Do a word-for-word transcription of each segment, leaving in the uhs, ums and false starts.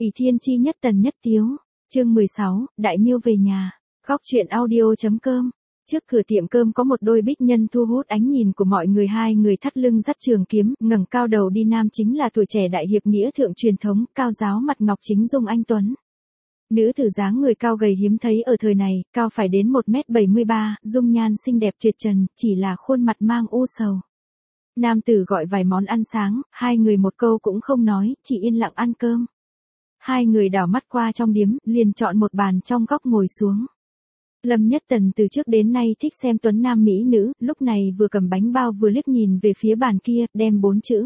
ỷ thiên chi nhất tần nhất tiếu, chương mười sáu, Đại Miêu về nhà, góc truyện audio.com. Trước cửa tiệm cơm có một đôi bích nhân thu hút ánh nhìn của mọi người, hai người thắt lưng dắt trường kiếm, ngẩng cao đầu đi, nam chính là tuổi trẻ đại hiệp nghĩa thượng truyền thống, cao giáo mặt ngọc chính dung anh tuấn. Nữ tử dáng người cao gầy hiếm thấy ở thời này, cao phải đến một mét bảy mươi ba, dung nhan xinh đẹp tuyệt trần, chỉ là khuôn mặt mang u sầu. Nam tử gọi vài món ăn sáng, hai người một câu cũng không nói, chỉ yên lặng ăn cơm. Hai người đảo mắt qua trong điếm, liền chọn một bàn trong góc ngồi xuống. Lâm Nhất Tần từ trước đến nay thích xem tuấn nam mỹ nữ, lúc này vừa cầm bánh bao vừa liếc nhìn về phía bàn kia, đem bốn chữ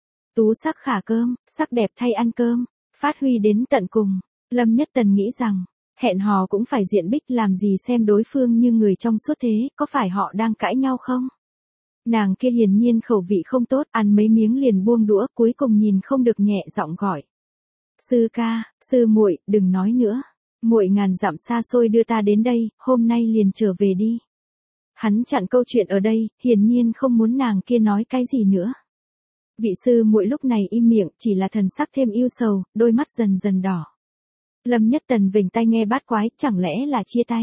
tú sắc khả cơm, sắc đẹp thay ăn cơm, phát huy đến tận cùng. Lâm Nhất Tần nghĩ rằng, hẹn hò cũng phải diện bích, làm gì xem đối phương như người trong suốt thế, có phải họ đang cãi nhau không? Nàng kia hiển nhiên khẩu vị không tốt, ăn mấy miếng liền buông đũa, cuối cùng nhìn không được nhẹ giọng gọi. Sư ca, sư muội, đừng nói nữa. Muội ngàn dặm xa xôi đưa ta đến đây, hôm nay liền trở về đi. Hắn chặn câu chuyện ở đây, hiển nhiên không muốn nàng kia nói cái gì nữa. Vị sư muội lúc này im miệng, chỉ là thần sắc thêm yêu sầu, đôi mắt dần dần đỏ. Lâm Nhất Tần vểnh tai nghe bát quái, chẳng lẽ là chia tay?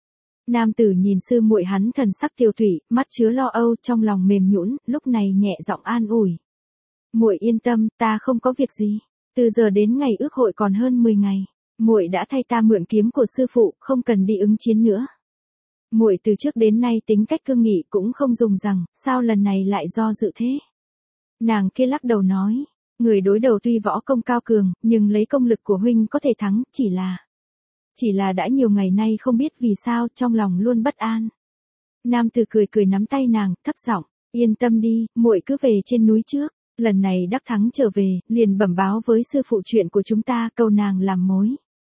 Nam tử nhìn sư muội hắn thần sắc tiêu thủy, mắt chứa lo âu, trong lòng mềm nhũn, lúc này nhẹ giọng an ủi. Muội yên tâm, ta không có việc gì. Từ giờ đến ngày ước hội còn hơn mười ngày. Muội đã thay ta mượn kiếm của sư phụ, không cần đi ứng chiến nữa. Muội từ trước đến nay tính cách cương nghị, cũng không dùng rằng, sao lần này lại do dự thế? Nàng kia lắc đầu nói, người đối đầu tuy võ công cao cường, nhưng lấy công lực của huynh có thể thắng, chỉ là... Chỉ là đã nhiều ngày nay không biết vì sao, trong lòng luôn bất an. Nam tử cười cười nắm tay nàng, thấp giọng, yên tâm đi, muội cứ về trên núi trước. Lần này đắc thắng trở về, liền bẩm báo với sư phụ chuyện của chúng ta, cầu nàng làm mối.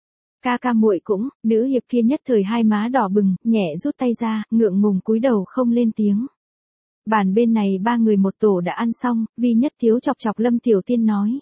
Ca ca muội cũng, nữ hiệp kia nhất thời hai má đỏ bừng, nhẹ rút tay ra, ngượng ngùng cúi đầu không lên tiếng. Bàn bên này ba người một tổ đã ăn xong, Vi Nhất Thiếu chọc chọc Lâm Tiểu Tiên nói.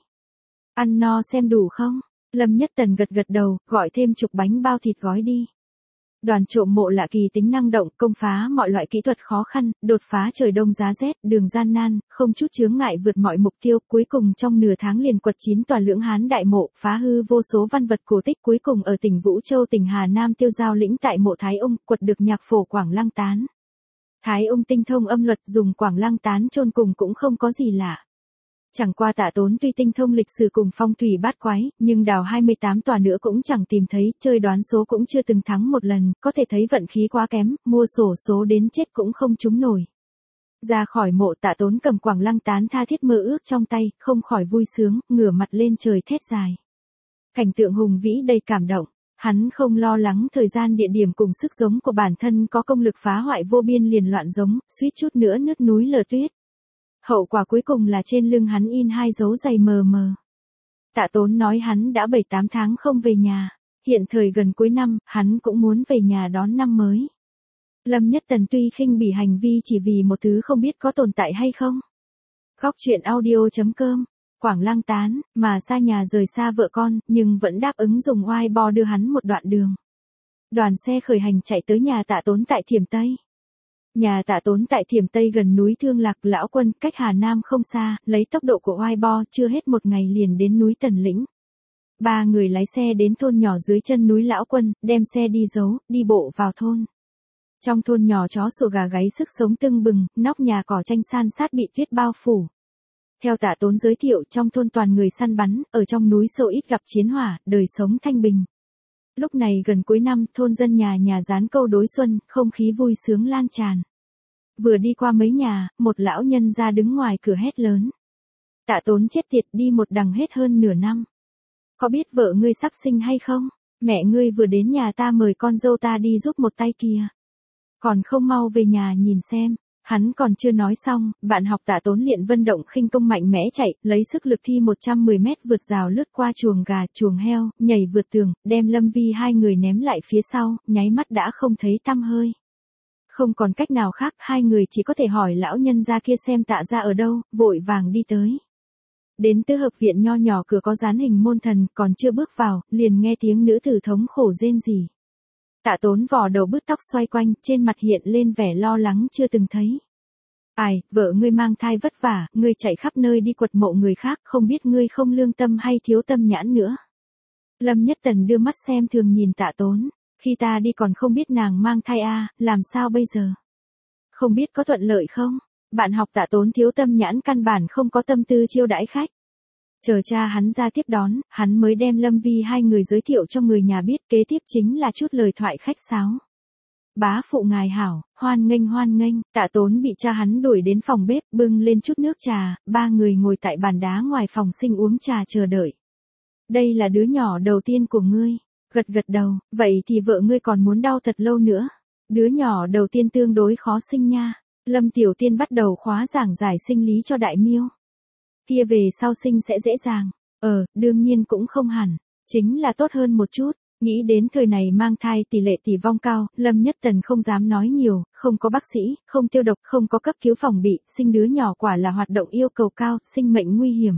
Ăn no xem đủ không? Lâm Nhất Tần gật gật đầu, gọi thêm chục bánh bao thịt gói đi. Đoàn trộm mộ lạ kỳ tính năng động, công phá mọi loại kỹ thuật khó khăn, đột phá trời đông giá rét, đường gian nan, không chút chướng ngại vượt mọi mục tiêu, cuối cùng trong nửa tháng liền quật chín tòa lưỡng hán đại mộ, phá hư vô số văn vật cổ tích, cuối cùng ở tỉnh Vũ Châu tỉnh Hà Nam tiêu giao lĩnh tại mộ Thái Ung, quật được nhạc phổ Quảng Lăng Tán. Thái Ung tinh thông âm luật, dùng Quảng Lăng Tán chôn cùng cũng không có gì lạ. Chẳng qua Tạ Tốn tuy tinh thông lịch sử cùng phong thủy bát quái, nhưng đào hai mươi tám tòa nữa cũng chẳng tìm thấy, chơi đoán số cũng chưa từng thắng một lần, có thể thấy vận khí quá kém, mua sổ số đến chết cũng không trúng nổi. Ra khỏi mộ, Tạ Tốn cầm Quảng Lăng Tán tha thiết mơ ước trong tay, không khỏi vui sướng, ngửa mặt lên trời thét dài. Cảnh tượng hùng vĩ đầy cảm động, hắn không lo lắng thời gian địa điểm cùng sức giống của bản thân có công lực phá hoại vô biên liền loạn giống, suýt chút nữa nứt núi lở tuyết. Hậu quả cuối cùng là trên lưng hắn in hai dấu giày mờ mờ. Tạ Tốn nói hắn đã bảy tám tháng không về nhà, hiện thời gần cuối năm, hắn cũng muốn về nhà đón năm mới. Lâm Nhất Tần tuy khinh bỉ hành vi chỉ vì một thứ không biết có tồn tại hay không. Góc truyện audio.com, Quảng Lăng Tán, mà xa nhà rời xa vợ con, nhưng vẫn đáp ứng dùng oai bo đưa hắn một đoạn đường. Đoàn xe khởi hành chạy tới nhà Tạ Tốn tại Thiểm Tây. Nhà Tạ Tốn tại Thiểm Tây gần núi Thương Lạc, Lão Quân, cách Hà Nam không xa, lấy tốc độ của oai bo, chưa hết một ngày liền đến núi Tần Lĩnh. Ba người lái xe đến thôn nhỏ dưới chân núi Lão Quân, đem xe đi giấu, đi bộ vào thôn. Trong thôn nhỏ chó sủa gà gáy sức sống tưng bừng, nóc nhà cỏ tranh san sát bị tuyết bao phủ. Theo Tạ Tốn giới thiệu, trong thôn toàn người săn bắn, ở trong núi sâu ít gặp chiến hỏa, đời sống thanh bình. Lúc này gần cuối năm, thôn dân nhà nhà dán câu đối xuân, không khí vui sướng lan tràn. Vừa đi qua mấy nhà, một lão nhân ra đứng ngoài cửa hét lớn. Tạ Tốn chết tiệt, đi một đằng hết hơn nửa năm. Có biết vợ ngươi sắp sinh hay không? Mẹ ngươi vừa đến nhà ta mời con dâu ta đi giúp một tay kìa. Còn không mau về nhà nhìn xem. Hắn còn chưa nói xong, bạn học Tạ Tốn liền vận động khinh công mạnh mẽ chạy, lấy sức lực thi một trăm mười mét vượt rào lướt qua chuồng gà, chuồng heo, nhảy vượt tường, đem Lâm Vi hai người ném lại phía sau, nháy mắt đã không thấy tăm hơi. Không còn cách nào khác, hai người chỉ có thể hỏi lão nhân gia kia xem Tạ gia ở đâu, vội vàng đi tới. Đến tứ hợp viện nho nhỏ, cửa có dán hình môn thần, còn chưa bước vào, liền nghe tiếng nữ tử thống khổ rên rỉ. Tạ Tốn vò đầu bứt tóc xoay quanh, trên mặt hiện lên vẻ lo lắng chưa từng thấy. Ai, vợ ngươi mang thai vất vả, ngươi chạy khắp nơi đi quật mộ người khác, không biết ngươi không lương tâm hay thiếu tâm nhãn nữa. Lâm Nhất Tần đưa mắt xem thường nhìn Tạ Tốn, khi ta đi còn không biết nàng mang thai a, làm sao bây giờ? Không biết có thuận lợi không? Bạn học Tạ Tốn thiếu tâm nhãn căn bản không có tâm tư chiêu đãi khách. Chờ cha hắn ra tiếp đón, hắn mới đem Lâm Vi hai người giới thiệu cho người nhà biết, kế tiếp chính là chút lời thoại khách sáo. Bá phụ ngài hảo, hoan nghênh hoan nghênh, Tạ Tốn bị cha hắn đuổi đến phòng bếp, bưng lên chút nước trà, ba người ngồi tại bàn đá ngoài phòng sinh uống trà chờ đợi. Đây là đứa nhỏ đầu tiên của ngươi, gật gật đầu, vậy thì vợ ngươi còn muốn đau thật lâu nữa. Đứa nhỏ đầu tiên tương đối khó sinh nha. Lâm Tiểu Tiên bắt đầu khóa giảng giải sinh lý cho Đại Miêu. Kia về sau sinh sẽ dễ dàng. Ờ, đương nhiên cũng không hẳn. Chính là tốt hơn một chút. Nghĩ đến thời này mang thai tỷ lệ tử vong cao, Lâm Nhất Tần không dám nói nhiều, không có bác sĩ, không tiêu độc, không có cấp cứu phòng bị, sinh đứa nhỏ quả là hoạt động yêu cầu cao, sinh mệnh nguy hiểm.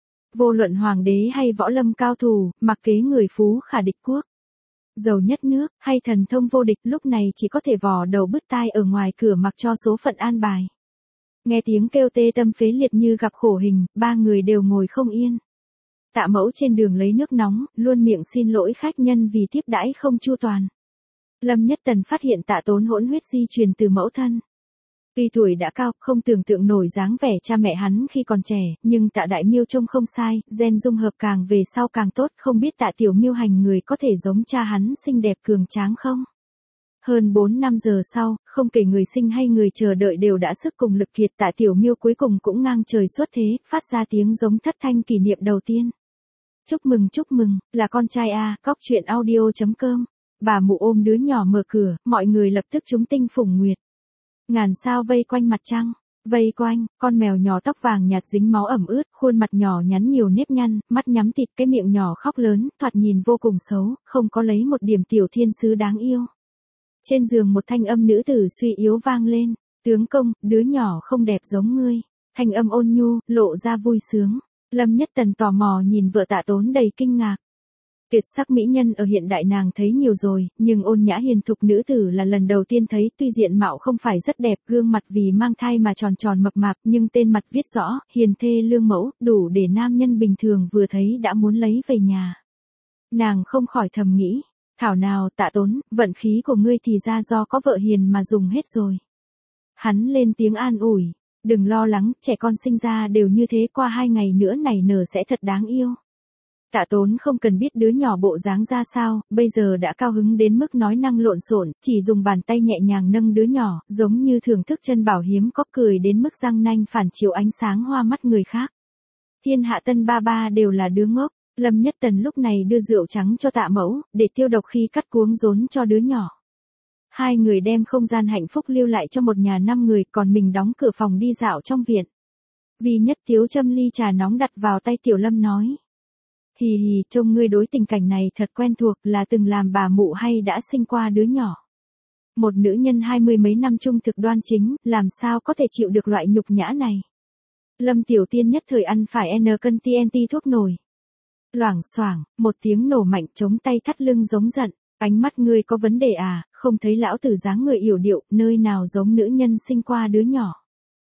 Vô luận hoàng đế hay võ lâm cao thủ, mặc kế người phú khả địch quốc. Giàu nhất nước, hay thần thông vô địch lúc này chỉ có thể vò đầu bứt tai ở ngoài cửa mặc cho số phận an bài. Nghe tiếng kêu tê tâm phế liệt như gặp khổ hình, ba người đều ngồi không yên. Tạ Mẫu trên đường lấy nước nóng, luôn miệng xin lỗi khách nhân vì tiếp đãi không chu toàn. Lâm Nhất Tần phát hiện Tạ Tốn hỗn huyết di truyền từ mẫu thân. Tuy tuổi đã cao, không tưởng tượng nổi dáng vẻ cha mẹ hắn khi còn trẻ, nhưng Tạ Đại Miêu trông không sai, gen dung hợp càng về sau càng tốt, không biết Tạ Tiểu Miêu hành người có thể giống cha hắn xinh đẹp cường tráng không? Hơn bốn năm giờ sau, không kể người sinh hay người chờ đợi đều đã sức cùng lực kiệt, Tạ Tiểu Miêu cuối cùng cũng ngang trời xuất thế, phát ra tiếng giống thất thanh kỷ niệm đầu tiên. Chúc mừng chúc mừng, là con trai a, cóc truyện audio chấm com. Bà mụ ôm đứa nhỏ mở cửa, mọi người lập tức trúng tinh phủng nguyệt. Ngàn sao vây quanh mặt trăng, vây quanh, con mèo nhỏ tóc vàng nhạt dính máu ẩm ướt, khuôn mặt nhỏ nhắn nhiều nếp nhăn, mắt nhắm tịt, cái miệng nhỏ khóc lớn, thoạt nhìn vô cùng xấu, không có lấy một điểm tiểu thiên sứ đáng yêu. Trên giường một thanh âm nữ tử suy yếu vang lên, tướng công, đứa nhỏ không đẹp giống ngươi. Thanh âm ôn nhu, lộ ra vui sướng. Lâm Nhất Tần tò mò nhìn vợ Tạ Tốn đầy kinh ngạc. Tuyệt sắc mỹ nhân ở hiện đại nàng thấy nhiều rồi, nhưng ôn nhã hiền thục nữ tử là lần đầu tiên thấy, tuy diện mạo không phải rất đẹp, gương mặt vì mang thai mà tròn tròn mập mạp, nhưng tên mặt viết rõ, hiền thê lương mẫu, đủ để nam nhân bình thường vừa thấy đã muốn lấy về nhà. Nàng không khỏi thầm nghĩ, thảo nào Tạ Tốn, vận khí của ngươi thì ra do có vợ hiền mà dùng hết rồi. Hắn lên tiếng an ủi, đừng lo lắng, trẻ con sinh ra đều như thế, qua hai ngày nữa này nở sẽ thật đáng yêu. Tạ Tốn không cần biết đứa nhỏ bộ dáng ra sao, bây giờ đã cao hứng đến mức nói năng lộn xộn, chỉ dùng bàn tay nhẹ nhàng nâng đứa nhỏ, giống như thưởng thức chân bảo hiếm có, cười đến mức răng nanh phản chiếu ánh sáng hoa mắt người khác. Thiên hạ tân ba ba đều là đứa ngốc, Lâm Nhất Tần lúc này đưa rượu trắng cho Tạ Mẫu, để tiêu độc khi cắt cuống rốn cho đứa nhỏ. Hai người đem không gian hạnh phúc lưu lại cho một nhà năm người, còn mình đóng cửa phòng đi dạo trong viện. Vi Nhất Tiếu châm ly trà nóng đặt vào tay Tiểu Lâm nói. Hì hì, trông ngươi đối tình cảnh này thật quen thuộc, là từng làm bà mụ hay đã sinh qua đứa nhỏ. Một nữ nhân hai mươi mấy năm trung thực đoan chính, làm sao có thể chịu được loại nhục nhã này. Lâm Tiểu Tiên nhất thời ăn phải N cân T N T thuốc nổi. Loảng xoảng, một tiếng nổ mạnh chống tay thắt lưng giống giận, ánh mắt ngươi có vấn đề à, không thấy lão tử dáng người yểu điệu, nơi nào giống nữ nhân sinh qua đứa nhỏ.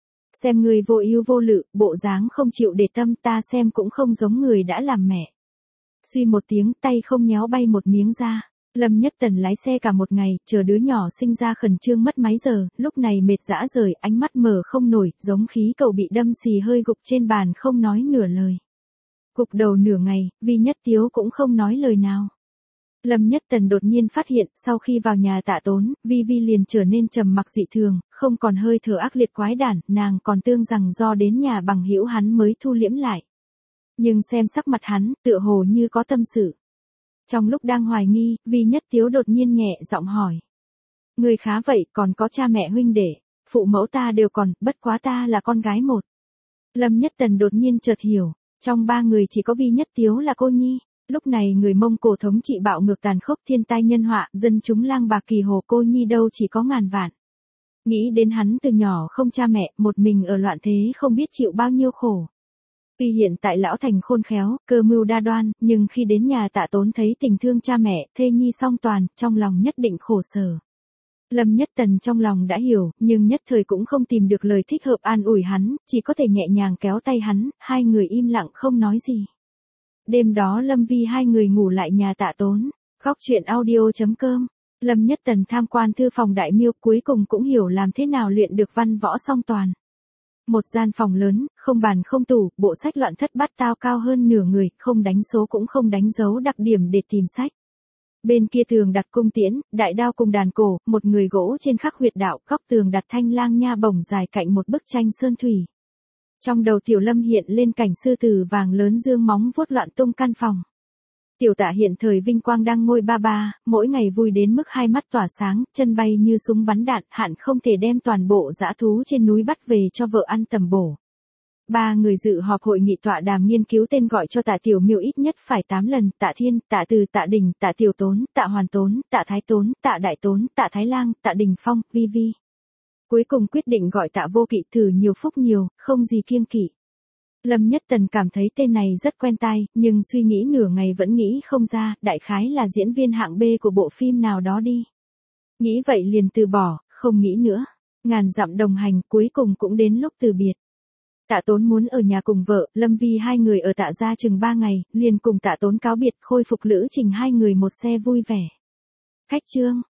Xem ngươi vô ưu vô lự, bộ dáng không chịu để tâm, ta xem cũng không giống người đã làm mẹ. Suy một tiếng, tay không nhéo bay một miếng da. Lâm Nhất Tần lái xe cả một ngày, chờ đứa nhỏ sinh ra khẩn trương mất mấy giờ, lúc này mệt dã rời, ánh mắt mở không nổi, giống khí cầu bị đâm xì hơi gục trên bàn không nói nửa lời. Cục đầu nửa ngày, Vi Nhất Tiếu cũng không nói lời nào. Lâm Nhất Tần đột nhiên phát hiện, sau khi vào nhà Tạ Tốn, Vi Vi liền trở nên trầm mặc dị thường, không còn hơi thở ác liệt quái đản, nàng còn tương rằng do đến nhà bằng hữu hắn mới thu liễm lại. Nhưng xem sắc mặt hắn, tựa hồ như có tâm sự. Trong lúc đang hoài nghi, Vi Nhất Tiếu đột nhiên nhẹ giọng hỏi. Người khá vậy, còn có cha mẹ huynh đệ, phụ mẫu ta đều còn, bất quá ta là con gái một. Lâm Nhất Tần đột nhiên chợt hiểu, trong ba người chỉ có Vi Nhất Tiếu là cô nhi. Lúc này người Mông Cổ thống trị bạo ngược tàn khốc, thiên tai nhân họa, dân chúng lang bạc kỳ hồ, cô nhi đâu chỉ có ngàn vạn. Nghĩ đến hắn từ nhỏ không cha mẹ, một mình ở loạn thế không biết chịu bao nhiêu khổ. Tuy hiện tại lão thành khôn khéo, cơ mưu đa đoan, nhưng khi đến nhà Tạ Tốn thấy tình thương cha mẹ, thê nhi song toàn, trong lòng nhất định khổ sở. Lâm Nhất Tần trong lòng đã hiểu, nhưng nhất thời cũng không tìm được lời thích hợp an ủi hắn, chỉ có thể nhẹ nhàng kéo tay hắn, hai người im lặng không nói gì. Đêm đó Lâm Vi hai người ngủ lại nhà Tạ Tốn. Góc truyện audio.com. Lâm Nhất Tần tham quan thư phòng Đại Miêu, cuối cùng cũng hiểu làm thế nào luyện được văn võ song toàn. Một gian phòng lớn, không bàn không tủ, bộ sách loạn thất bát tao cao hơn nửa người, không đánh số cũng không đánh dấu đặc điểm để tìm sách. Bên kia tường đặt cung tiễn, đại đao cùng đàn cổ, một người gỗ trên khắc huyệt đạo, góc tường đặt thanh lang nha bổng dài cạnh một bức tranh sơn thủy. Trong đầu Tiểu Lâm hiện lên cảnh sư tử vàng lớn dương móng vuốt loạn tung căn phòng. Tiểu Tạ hiện thời vinh quang đang ngôi ba ba, mỗi ngày vui đến mức hai mắt tỏa sáng, chân bay như súng bắn đạn, hạn không thể đem toàn bộ dã thú trên núi bắt về cho vợ ăn tầm bổ. Ba người dự họp hội nghị tọa đàm nghiên cứu tên gọi cho Tạ Tiểu Miêu ít nhất phải tám lần, Tạ Thiên, Tạ Từ, Tạ Đình, Tạ Tiểu Tốn, Tạ Hoàn Tốn, Tạ Thái Tốn, Tạ Đại Tốn, Tạ Thái Lang, Tạ Đình Phong, Vi Vi. Cuối cùng quyết định gọi Tạ Vô Kỵ, thử nhiều phúc nhiều, không gì kiêng kỵ. Lâm Nhất Tần cảm thấy tên này rất quen tai, nhưng suy nghĩ nửa ngày vẫn nghĩ không ra, đại khái là diễn viên hạng B của bộ phim nào đó đi. Nghĩ vậy liền từ bỏ, không nghĩ nữa. Ngàn dặm đồng hành, cuối cùng cũng đến lúc từ biệt. Tạ Tốn muốn ở nhà cùng vợ, Lâm Vi hai người ở Tạ gia chừng ba ngày, liền cùng Tạ Tốn cáo biệt, khôi phục lữ trình hai người một xe vui vẻ. Khách chương.